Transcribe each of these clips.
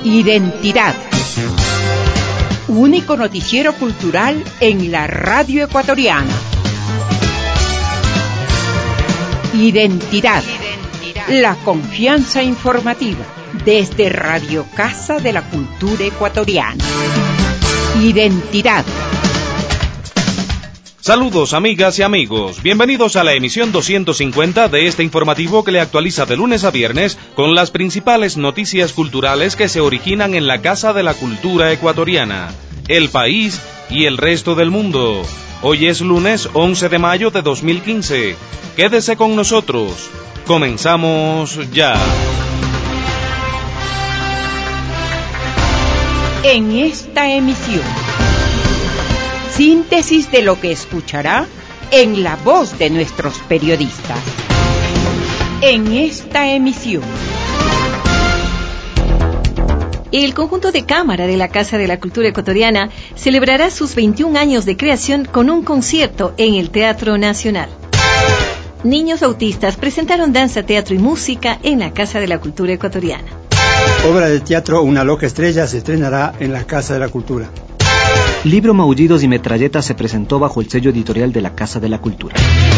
Identidad. Único noticiero cultural en la radio ecuatoriana. Identidad. La confianza informativa desde Radio Casa de la Cultura Ecuatoriana. Identidad. Saludos amigas y amigos, bienvenidos a la emisión 250 de este informativo que le actualiza de lunes a viernes con las principales noticias culturales que se originan en la Casa de la Cultura Ecuatoriana, el país y el resto del mundo. Hoy es lunes 11 de mayo de 2015. Quédese con nosotros. Comenzamos ya. En esta emisión, síntesis de lo que escuchará en la voz de nuestros periodistas. En esta emisión, el conjunto de cámara de la Casa de la Cultura Ecuatoriana celebrará sus 21 años de creación con un concierto en el Teatro Nacional. Niños autistas presentaron danza, teatro y música en la Casa de la Cultura Ecuatoriana. Obra de teatro Una loca estrella se estrenará en la Casa de la Cultura. Libro Maullidos y Metralletas se presentó bajo el sello editorial de la Casa de la Cultura.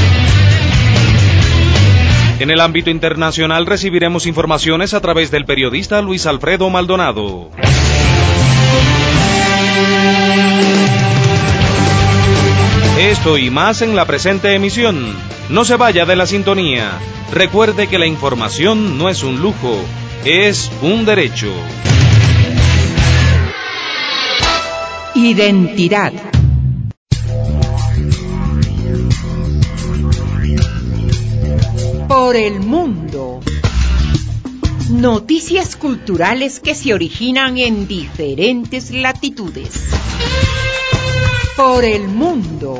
En el ámbito internacional recibiremos informaciones a través del periodista Luis Alfredo Maldonado. Esto y más en la presente emisión. No se vaya de la sintonía. Recuerde que la información no es un lujo, es un derecho. Identidad. Por el mundo. Noticias culturales que se originan en diferentes latitudes. Por el mundo.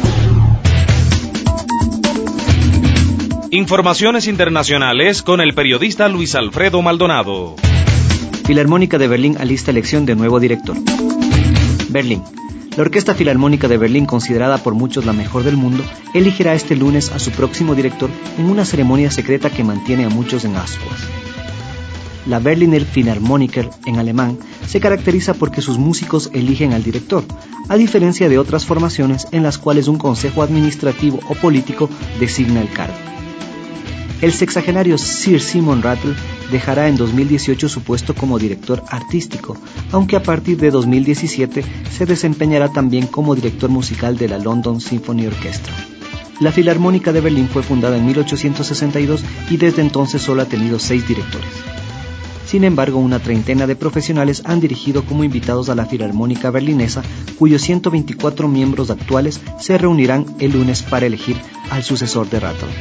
Informaciones internacionales con el periodista Luis Alfredo Maldonado. Filarmónica de Berlín alista elección de nuevo director. Berlín. La Orquesta Filarmónica de Berlín, considerada por muchos la mejor del mundo, elegirá este lunes a su próximo director en una ceremonia secreta que mantiene a muchos en ascuas. La Berliner Philharmoniker, en alemán, se caracteriza porque sus músicos eligen al director, a diferencia de otras formaciones en las cuales un consejo administrativo o político designa el cargo. El sexagenario Sir Simon Rattle dejará en 2018 su puesto como director artístico, aunque a partir de 2017 se desempeñará también como director musical de la London Symphony Orchestra. La Filarmónica de Berlín fue fundada en 1862 y desde entonces solo ha tenido 6 directores. Sin embargo, una treintena de profesionales han dirigido como invitados a la Filarmónica Berlinesa, cuyos 124 miembros actuales se reunirán el lunes para elegir al sucesor de Rattle.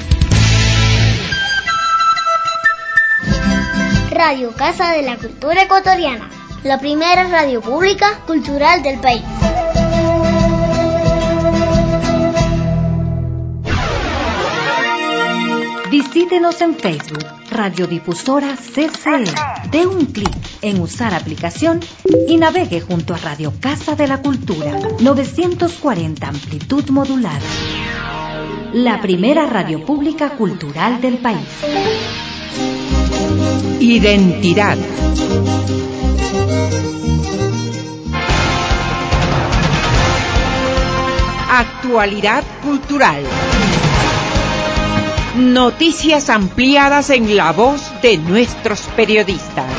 Radio Casa de la Cultura Ecuatoriana, la primera radio pública cultural del país. Visítenos en Facebook, Radiodifusora CCE. Dé un clic en usar aplicación y navegue junto a Radio Casa de la Cultura, 940 amplitud modulada. La primera radio pública cultural del país. Identidad. Actualidad cultural. Noticias ampliadas en la voz de nuestros periodistas.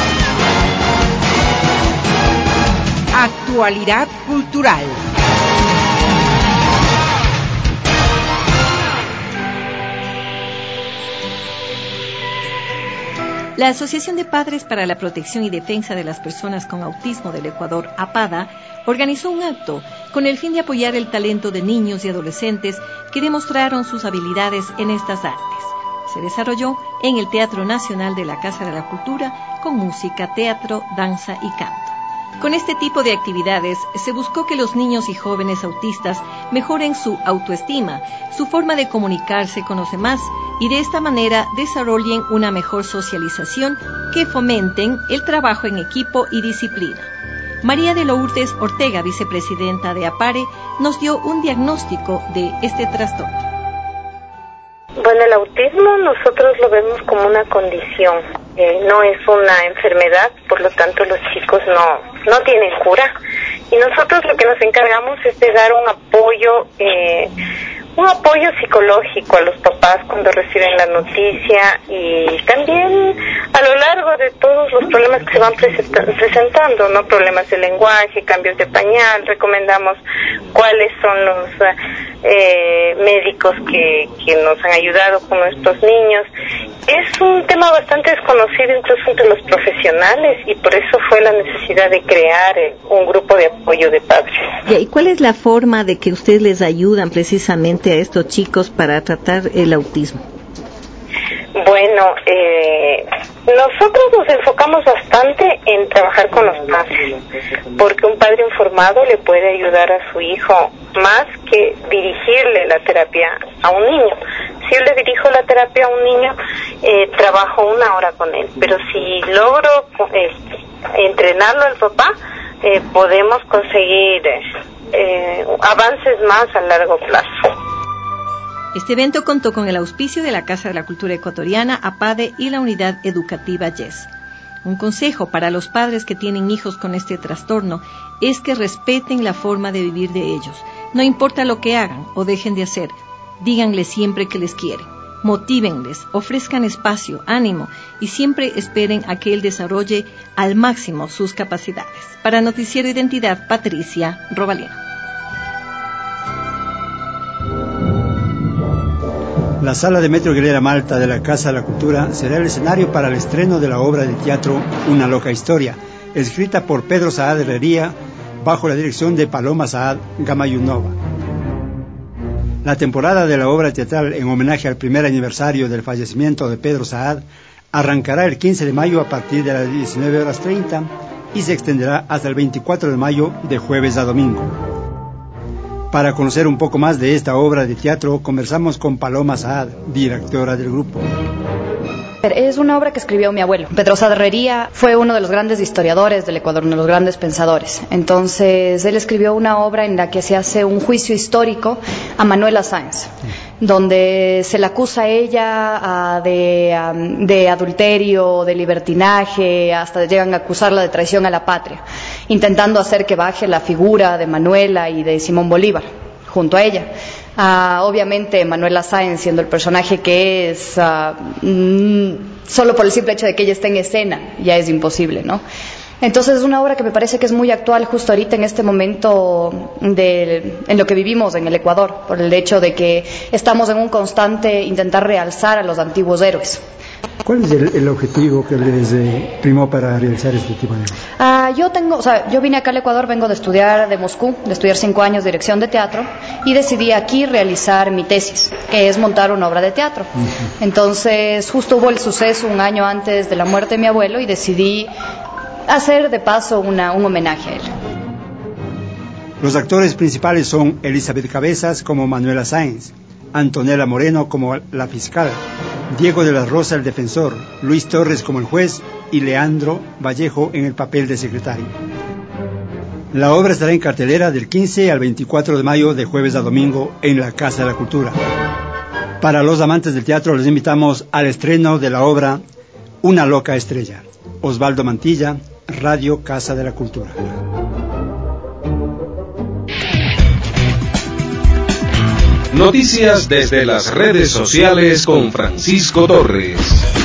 Actualidad cultural. La Asociación de Padres para la Protección y Defensa de las Personas con Autismo del Ecuador, APADA, organizó un acto con el fin de apoyar el talento de niños y adolescentes que demostraron sus habilidades en estas artes. Se desarrolló en el Teatro Nacional de la Casa de la Cultura con música, teatro, danza y canto. Con este tipo de actividades se buscó que los niños y jóvenes autistas mejoren su autoestima, su forma de comunicarse con los demás y de esta manera desarrollen una mejor socialización que fomenten el trabajo en equipo y disciplina. María de Lourdes Ortega, vicepresidenta de APARE, nos dio un diagnóstico de este trastorno. Bueno, el autismo nosotros lo vemos como una condición no es una enfermedad, por lo tanto los chicos no tienen cura. Y nosotros lo que nos encargamos es de dar un apoyo psicológico a los papás cuando reciben la noticia, y también a lo largo de todos los problemas que se van presentando, ¿no? Problemas de lenguaje, cambios de pañal. Recomendamos cuáles son los médicos que nos han ayudado con nuestros niños. Es un tema bastante desconocido incluso entre los profesionales, y por eso fue la necesidad de crear un grupo de apoyo de padres. ¿Y cuál es la forma de que ustedes les ayudan precisamente a estos chicos para tratar el autismo? Bueno, nosotros nos enfocamos bastante en trabajar con los padres, porque un padre informado le puede ayudar a su hijo más que dirigirle la terapia a un niño. Si yo le dirijo la terapia a un niño, trabajo 1 hora con él, pero si logro entrenarlo al papá, podemos conseguir avances más a largo plazo. Este evento contó con el auspicio de la Casa de la Cultura Ecuatoriana, APADE y la Unidad Educativa YES. Un consejo para los padres que tienen hijos con este trastorno es que respeten la forma de vivir de ellos. No importa lo que hagan o dejen de hacer, díganles siempre que les quieren. Motívenles, ofrezcan espacio, ánimo y siempre esperen a que él desarrolle al máximo sus capacidades. Para Noticiero Identidad, Patricia Robalino. La sala de Metro Aguilera Malta de la Casa de la Cultura será el escenario para el estreno de la obra de teatro Una loca historia, escrita por Pedro Saad Herrería, bajo la dirección de Paloma Saad Gamayunova. La temporada de la obra teatral en homenaje al primer aniversario del fallecimiento de Pedro Saad arrancará el 15 de mayo a partir de las 19:30 y se extenderá hasta el 24 de mayo de jueves a domingo. Para conocer un poco más de esta obra de teatro, conversamos con Paloma Saad, directora del grupo. Es una obra que escribió mi abuelo. Pedro Saad Herrería fue uno de los grandes historiadores del Ecuador, uno de los grandes pensadores. Entonces, él escribió una obra en la que se hace un juicio histórico a Manuela Sáenz, donde se la acusa a ella de adulterio, de libertinaje, hasta llegan a acusarla de traición a la patria, intentando hacer que baje la figura de Manuela y de Simón Bolívar junto a ella. Obviamente Manuela Sáenz, siendo el personaje que es, solo por el simple hecho de que ella esté en escena ya es imposible, ¿no? Entonces es una obra que me parece que es muy actual justo ahorita en este momento en lo que vivimos en el Ecuador, por el hecho de que estamos en un constante intentar realzar a los antiguos héroes. ¿Cuál es el objetivo que les primó para realizar este tipo de obras? Yo vine acá al Ecuador, vengo de estudiar de Moscú, de estudiar 5 años de dirección de teatro, y decidí aquí realizar mi tesis, que es montar una obra de teatro. Uh-huh. Entonces, justo hubo el suceso 1 año antes de la muerte de mi abuelo y decidí hacer de paso un homenaje a él. Los actores principales son Elizabeth Cabezas como Manuela Sáenz, Antonella Moreno como la fiscal, Diego de la Rosa el defensor, Luis Torres como el juez y Leandro Vallejo en el papel de secretario. La obra estará en cartelera del 15 al 24 de mayo de jueves a domingo en la Casa de la Cultura. Para los amantes del teatro les invitamos al estreno de la obra Una loca estrella. Osvaldo Mantilla, Radio Casa de la Cultura. Noticias desde las redes sociales con Francisco Torres.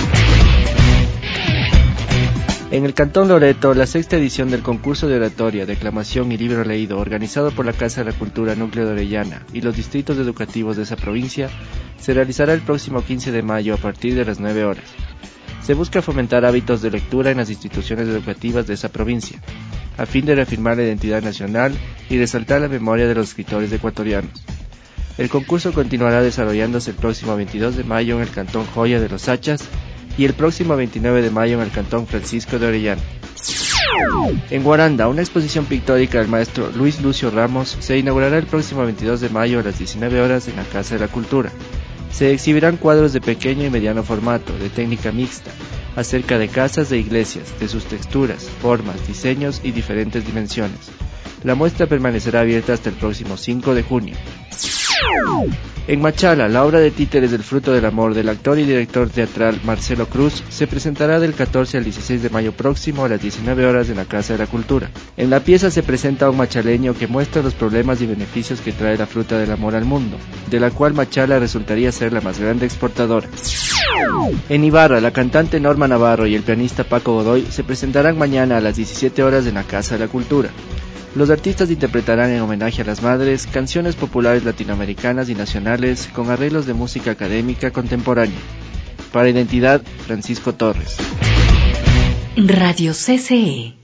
En el Cantón Loreto, la 6ª edición del concurso de oratoria, declamación y libro leído, organizado por la Casa de la Cultura Núcleo de Orellana y los distritos educativos de esa provincia, se realizará el próximo 15 de mayo a partir de las 9 horas. Se busca fomentar hábitos de lectura en las instituciones educativas de esa provincia, a fin de reafirmar la identidad nacional y resaltar la memoria de los escritores ecuatorianos. El concurso continuará desarrollándose el próximo 22 de mayo en el Cantón Joya de los Hachas y el próximo 29 de mayo en el Cantón Francisco de Orellana. En Guaranda, una exposición pictórica del maestro Luis Lucio Ramos se inaugurará el próximo 22 de mayo a las 19 horas en la Casa de la Cultura. Se exhibirán cuadros de pequeño y mediano formato, de técnica mixta, acerca de casas e iglesias, de sus texturas, formas, diseños y diferentes dimensiones. La muestra permanecerá abierta hasta el próximo 5 de junio. En Machala, la obra de títeres del fruto del amor del actor y director teatral Marcelo Cruz se presentará del 14 al 16 de mayo próximo a las 19 horas en la Casa de la Cultura. En la pieza se presenta a un machaleño que muestra los problemas y beneficios que trae la fruta del amor al mundo, de la cual Machala resultaría ser la más grande exportadora. En Ibarra, la cantante Norma Navarro y el pianista Paco Godoy se presentarán mañana a las 17 horas en la Casa de la Cultura. Los artistas interpretarán en homenaje a las madres canciones populares latinoamericanas y nacionales con arreglos de música académica contemporánea. Para Identidad, Francisco Torres. Radio CCE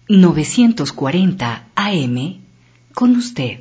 940 AM con usted.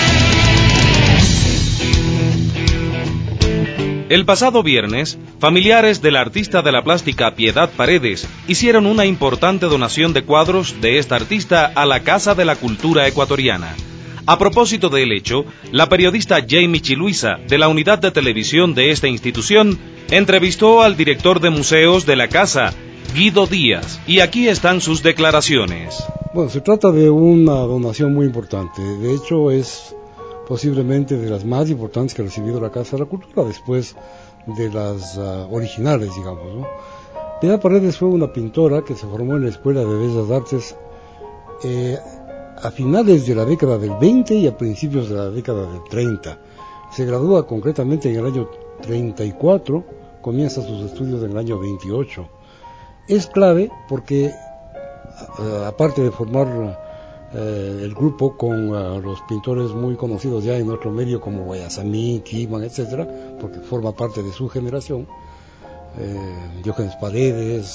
El pasado viernes, familiares del artista de la plástica Piedad Paredes hicieron una importante donación de cuadros de esta artista a la Casa de la Cultura Ecuatoriana. A propósito del hecho, la periodista Jamie Chiluisa, de la unidad de televisión de esta institución, entrevistó al director de museos de la casa, Guido Díaz, y aquí están sus declaraciones. Bueno, se trata de una donación muy importante. De hecho, es posiblemente de las más importantes que ha recibido la Casa de la Cultura, después de las originales, digamos, ¿no? Piedad Paredes fue una pintora que se formó en la Escuela de Bellas Artes a finales de la década del 20 y a principios de la década del 30. Se gradúa concretamente en el año 34, comienza sus estudios en el año 28. Es clave porque, aparte de formar el grupo con los pintores muy conocidos ya en nuestro medio como Guayasamín, Kiman, etcétera, porque forma parte de su generación, Diógenes Paredes,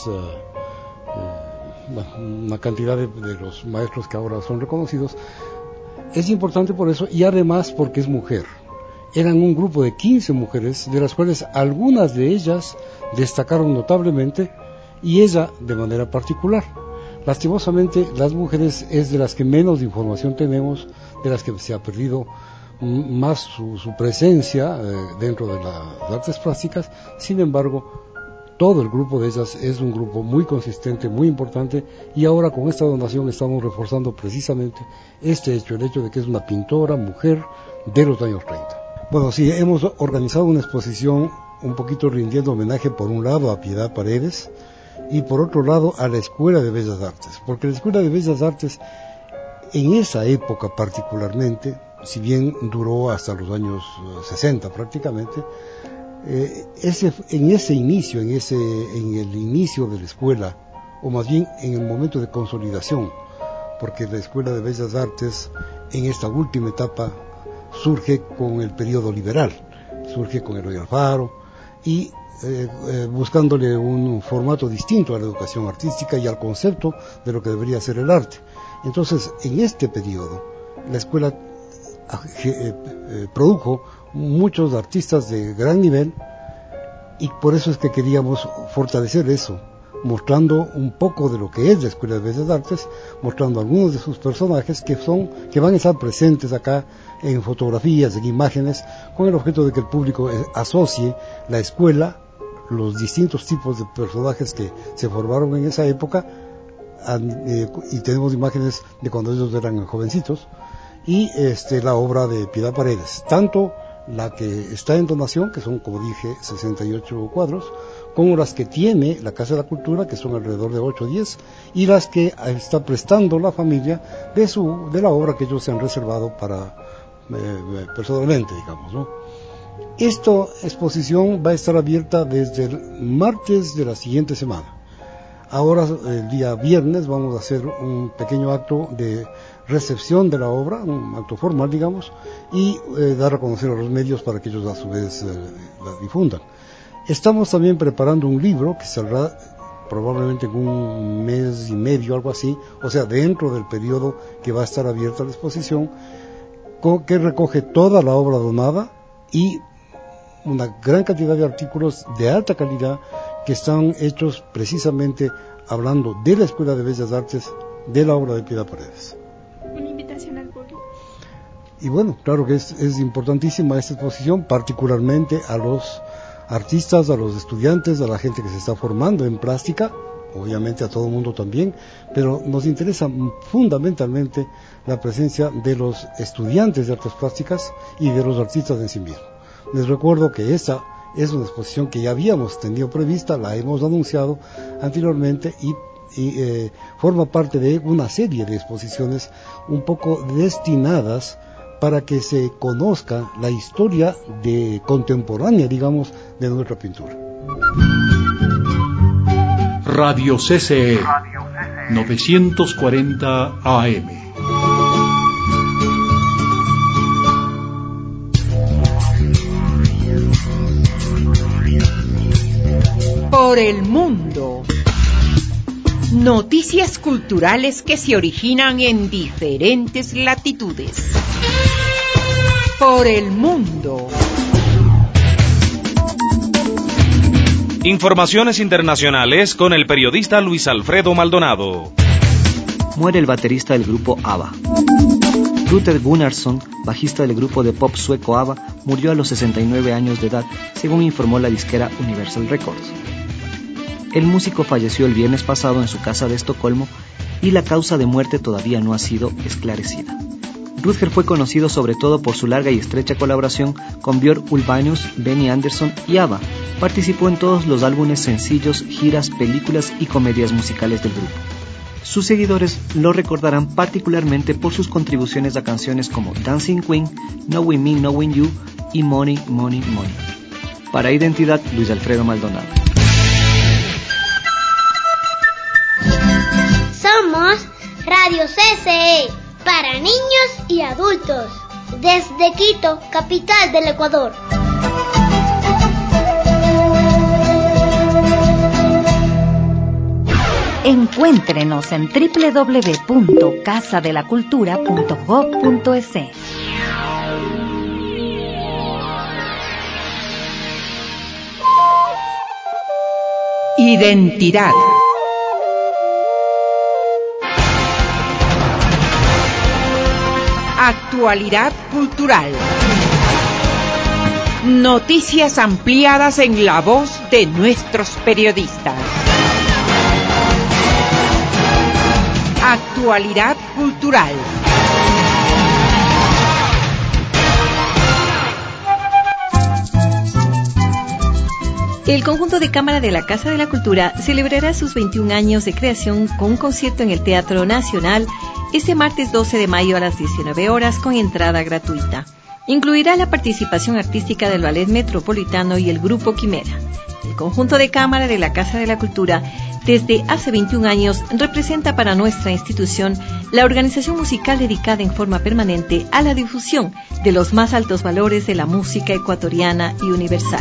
una cantidad de los maestros que ahora son reconocidos. Es importante por eso y además porque es mujer. Eran un grupo de 15 mujeres, de las cuales algunas de ellas destacaron notablemente y ella de manera particular. Lastimosamente, las mujeres es de las que menos información tenemos, de las que se ha perdido más su presencia dentro de las artes plásticas. Sin embargo, todo el grupo de ellas es un grupo muy consistente, muy importante, y ahora con esta donación estamos reforzando precisamente este hecho, el hecho de que es una pintora, mujer, de los años 30. Bueno, sí, hemos organizado una exposición un poquito rindiendo homenaje por un lado a Piedad Paredes, y por otro lado a la Escuela de Bellas Artes, porque la Escuela de Bellas Artes en esa época particularmente, si bien duró hasta los años 60 prácticamente, en el inicio de la escuela, o más bien en el momento de consolidación, porque la Escuela de Bellas Artes en esta última etapa surge con el periodo liberal, surge con Eloy Alfaro y buscándole un formato distinto a la educación artística y al concepto de lo que debería ser el arte. Entonces, en este periodo, la escuela produjo muchos artistas de gran nivel y por eso es que queríamos fortalecer eso, mostrando un poco de lo que es la Escuela de Bellas Artes, mostrando algunos de sus personajes que van a estar presentes acá en fotografías, en imágenes, con el objeto de que el público asocie la escuela, los distintos tipos de personajes que se formaron en esa época, y tenemos imágenes de cuando ellos eran jovencitos, y la obra de Piedad Paredes, tanto la que está en donación, que son, como dije, 68 cuadros, como las que tiene la Casa de la Cultura, que son alrededor de 8 o 10, y las que está prestando la familia de la obra que ellos se han reservado para personalmente, digamos, ¿no? Esta exposición va a estar abierta desde el martes de la siguiente semana. Ahora, el día viernes, vamos a hacer un pequeño acto de recepción de la obra, un acto formal, digamos, y dar a conocer a los medios para que ellos a su vez la difundan. Estamos también preparando un libro que saldrá probablemente en un mes y medio, algo así, o sea, dentro del periodo que va a estar abierta la exposición, que recoge toda la obra donada y una gran cantidad de artículos de alta calidad que están hechos precisamente hablando de la Escuela de Bellas Artes, de la obra de Piedad Paredes. Una invitación al público. Y bueno, claro que es importantísima esta exposición, particularmente a los artistas, a los estudiantes, a la gente que se está formando en plástica, obviamente a todo el mundo también, pero nos interesa fundamentalmente la presencia de los estudiantes de artes plásticas y de los artistas en sí mismos. Les recuerdo que esta es una exposición que ya habíamos tenido prevista, la hemos anunciado anteriormente y forma parte de una serie de exposiciones un poco destinadas para que se conozca la historia contemporánea, digamos, de nuestra pintura. Radio CCE 940 AM. Por el mundo. Noticias culturales que se originan en diferentes latitudes. Por el mundo. Informaciones internacionales con el periodista Luis Alfredo Maldonado. Muere el baterista del grupo ABBA. Rutger Gunnarsson, bajista del grupo de pop sueco ABBA, murió a los 69 años de edad, según informó la disquera Universal Records. El músico falleció el viernes pasado en su casa de Estocolmo y la causa de muerte todavía no ha sido esclarecida. Rutger fue conocido sobre todo por su larga y estrecha colaboración con Björn Ulvaeus, Benny Andersson y ABBA. Participó en todos los álbumes, sencillos, giras, películas y comedias musicales del grupo. Sus seguidores lo recordarán particularmente por sus contribuciones a canciones como Dancing Queen, Knowing Me, Knowing You y Money, Money, Money. Para Identidad, Luis Alfredo Maldonado. Somos Radio CCE, para niños y adultos, desde Quito, capital del Ecuador. Encuéntrenos en www.casadelacultura.gov.es. Identidad. Actualidad cultural. Noticias ampliadas en la voz de nuestros periodistas. Actualidad cultural. El conjunto de cámara de la Casa de la Cultura celebrará sus 21 años de creación con un concierto en el Teatro Nacional este martes 12 de mayo a las 19 horas con entrada gratuita. Incluirá la participación artística del Ballet Metropolitano y el Grupo Quimera. El conjunto de cámara de la Casa de la Cultura desde hace 21 años representa para nuestra institución la organización musical dedicada en forma permanente a la difusión de los más altos valores de la música ecuatoriana y universal.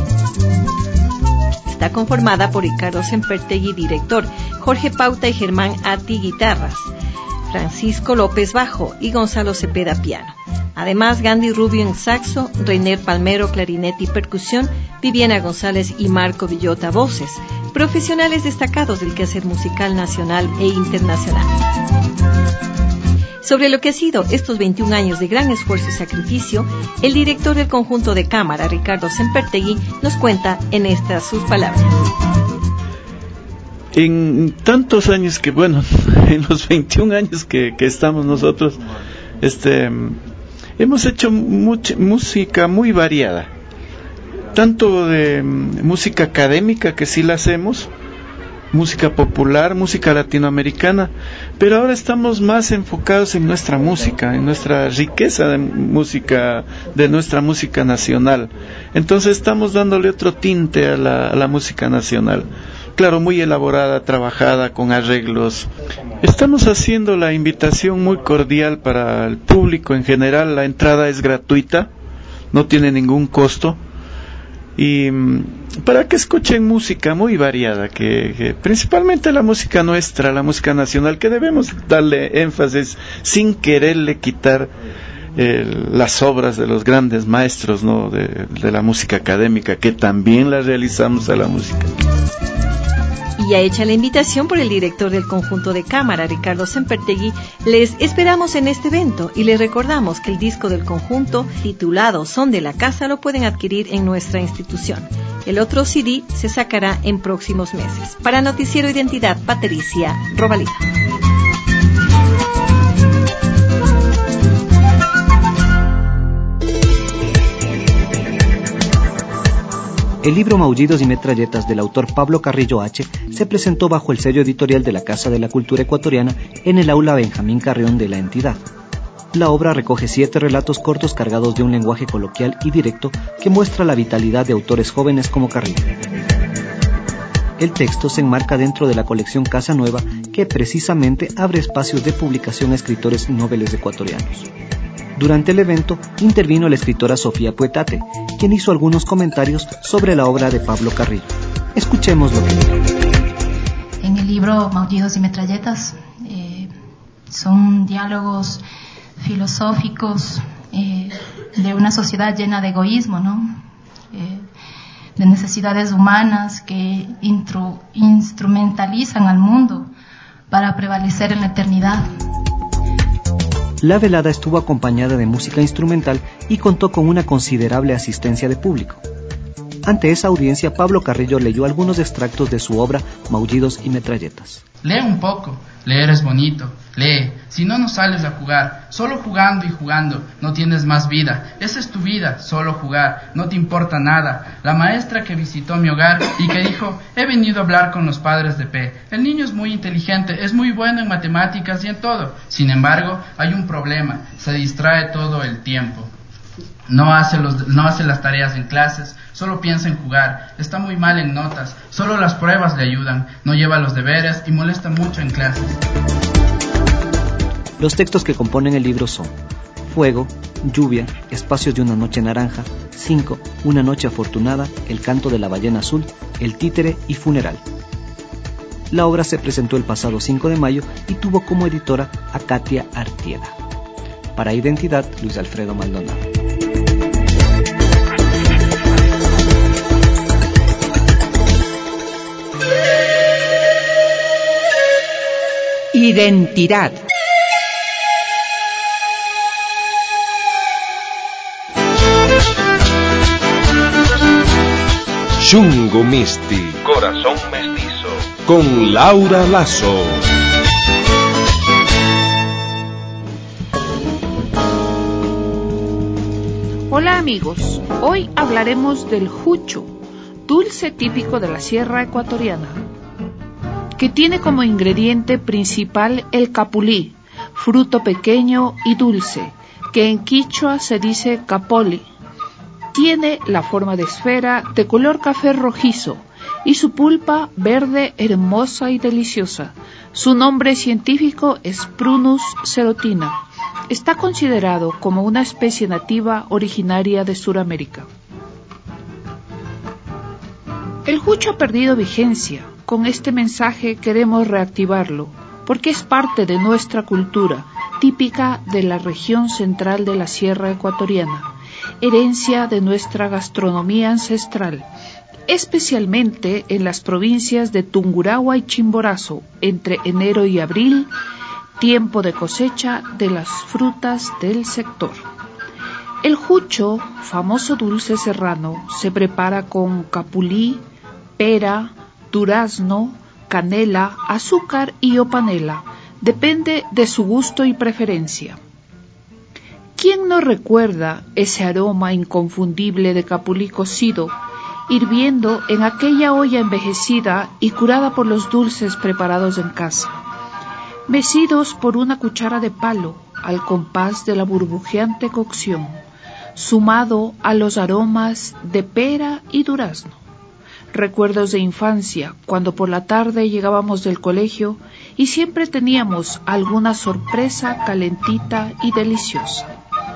Está conformada por Ricardo Sempertegui, director, Jorge Pauta y Germán Ati, guitarras, Francisco López, bajo, y Gonzalo Cepeda, piano. Además, Gandhi Rubio en saxo, Reiner Palmero, clarinete y percusión, Viviana González y Marco Villota, voces, profesionales destacados del quehacer musical nacional e internacional. Sobre lo que ha sido estos 21 años de gran esfuerzo y sacrificio, el director del conjunto de cámara, Ricardo Sempertegui, nos cuenta en estas sus palabras. En tantos años que, bueno, en los 21 años que estamos nosotros, hemos hecho mucha música muy variada, tanto de música académica, que sí la hacemos, música popular, música latinoamericana, pero ahora estamos más enfocados en nuestra música, en nuestra riqueza de música, de nuestra música nacional. Entonces estamos dándole otro tinte a la música nacional. Claro, muy elaborada, trabajada, con arreglos. Estamos haciendo la invitación muy cordial para el público en general. La entrada es gratuita, no tiene ningún costo. Y para que escuchen música muy variada, que principalmente la música nuestra, la música nacional, que debemos darle énfasis sin quererle quitar las obras de los grandes maestros, ¿no?, de la música académica, que también la realizamos a la música. Y ya hecha la invitación por el director del conjunto de cámara, Ricardo Sempertegui, les esperamos en este evento y les recordamos que el disco del conjunto, titulado Son de la Casa, lo pueden adquirir en nuestra institución. El otro CD se sacará en próximos meses. Para Noticiero Identidad, Patricia Robalina. El libro Maullidos y Metralletas del autor Pablo Carrillo H. se presentó bajo el sello editorial de la Casa de la Cultura Ecuatoriana en el aula Benjamín Carrión de la entidad. La obra recoge 7 relatos cortos cargados de un lenguaje coloquial y directo que muestra la vitalidad de autores jóvenes como Carrillo. El texto se enmarca dentro de la colección Casa Nueva, que precisamente abre espacios de publicación a escritores y noveles ecuatorianos. Durante el evento intervino la escritora Sofía Puetate, quien hizo algunos comentarios sobre la obra de Pablo Carrillo. Escuchemos lo que dijo. En el libro Maullidos y Metralletas son diálogos filosóficos de una sociedad llena de egoísmo, ¿no? De necesidades humanas que instrumentalizan al mundo para prevalecer en la eternidad. La velada estuvo acompañada de música instrumental y contó con una considerable asistencia de público. Ante esa audiencia, Pablo Carrillo leyó algunos extractos de su obra Maullidos y Metralletas. Lee un poco, leer es bonito, lee, si no, no sales a jugar, solo jugando y jugando, no tienes más vida, esa es tu vida, solo jugar, no te importa nada. La maestra que visitó mi hogar y que dijo, he venido a hablar con los padres de P. El niño es muy inteligente, es muy bueno en matemáticas y en todo, sin embargo, hay un problema, se distrae todo el tiempo. No hace las tareas en clases, solo piensa en jugar, está muy mal en notas, solo las pruebas le ayudan, no lleva los deberes y molesta mucho en clases. Los textos que componen el libro son Fuego, Lluvia, Espacios de una noche naranja, 5, Una noche afortunada, El canto de la ballena azul, El títere y Funeral. La obra se presentó el pasado 5 de mayo y tuvo como editora a Katia Artieda. Para Identidad, Luis Alfredo Maldonado. Identidad. Shungo Misti, Corazón Mestizo, con Laura Lazo. Hola amigos, hoy hablaremos del jucho, dulce típico de la sierra ecuatoriana, que tiene como ingrediente principal el capulí, fruto pequeño y dulce, que en quichua se dice capoli. Tiene la forma de esfera de color café rojizo y su pulpa verde hermosa y deliciosa. Su nombre científico es Prunus serotina. Está considerado como una especie nativa originaria de Sudamérica. El jucho ha perdido vigencia. Con este mensaje queremos reactivarlo, porque es parte de nuestra cultura, típica de la región central de la sierra ecuatoriana, herencia de nuestra gastronomía ancestral, especialmente en las provincias de Tungurahua y Chimborazo, entre enero y abril, tiempo de cosecha de las frutas del sector. El jucho, famoso dulce serrano, se prepara con capulí, pera, durazno, canela, azúcar y o panela. Depende de su gusto y preferencia. ¿Quién no recuerda ese aroma inconfundible de capulí cocido, hirviendo en aquella olla envejecida y curada por los dulces preparados en casa, mecidos por una cuchara de palo al compás de la burbujeante cocción, sumado a los aromas de pera y durazno? Recuerdos de infancia, cuando por la tarde llegábamos del colegio y siempre teníamos alguna sorpresa calentita y deliciosa.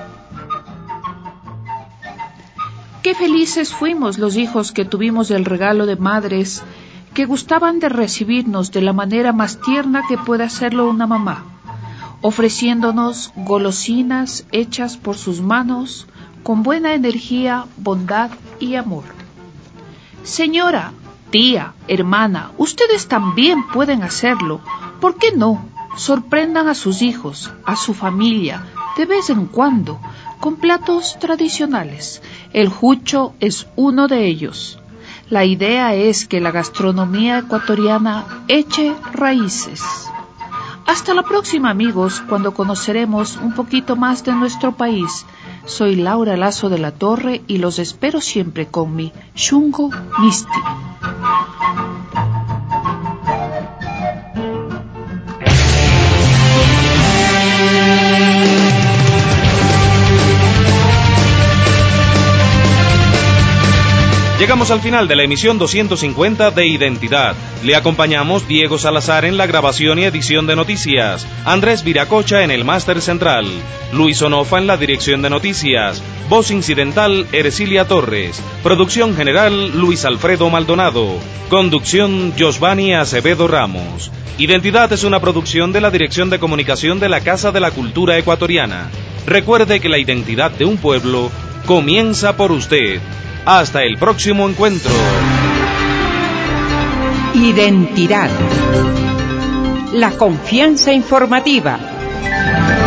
Qué felices fuimos los hijos que tuvimos el regalo de madres que gustaban de recibirnos de la manera más tierna que puede hacerlo una mamá, ofreciéndonos golosinas hechas por sus manos con buena energía, bondad y amor. Señora, Tía, hermana, ustedes también pueden hacerlo. ¿Por qué no? Sorprendan a sus hijos, a su familia, de vez en cuando, con platos tradicionales. El jucho es uno de ellos. La idea es que la gastronomía ecuatoriana eche raíces. Hasta la próxima, amigos, cuando conoceremos un poquito más de nuestro país. Soy Laura Lazo de la Torre y los espero siempre con mi Shungo Misti. Llegamos al final de la emisión 250 de Identidad. Le acompañamos Diego Salazar en la grabación y edición de noticias, Andrés Viracocha en el máster central, Luis Onofa en la dirección de noticias, voz incidental Ercilia Torres, producción general Luis Alfredo Maldonado, conducción Josvani Acevedo Ramos. Identidad es una producción de la Dirección de Comunicación de la Casa de la Cultura Ecuatoriana. Recuerde que la identidad de un pueblo comienza por usted. Hasta el próximo encuentro. Identidad. La confianza informativa.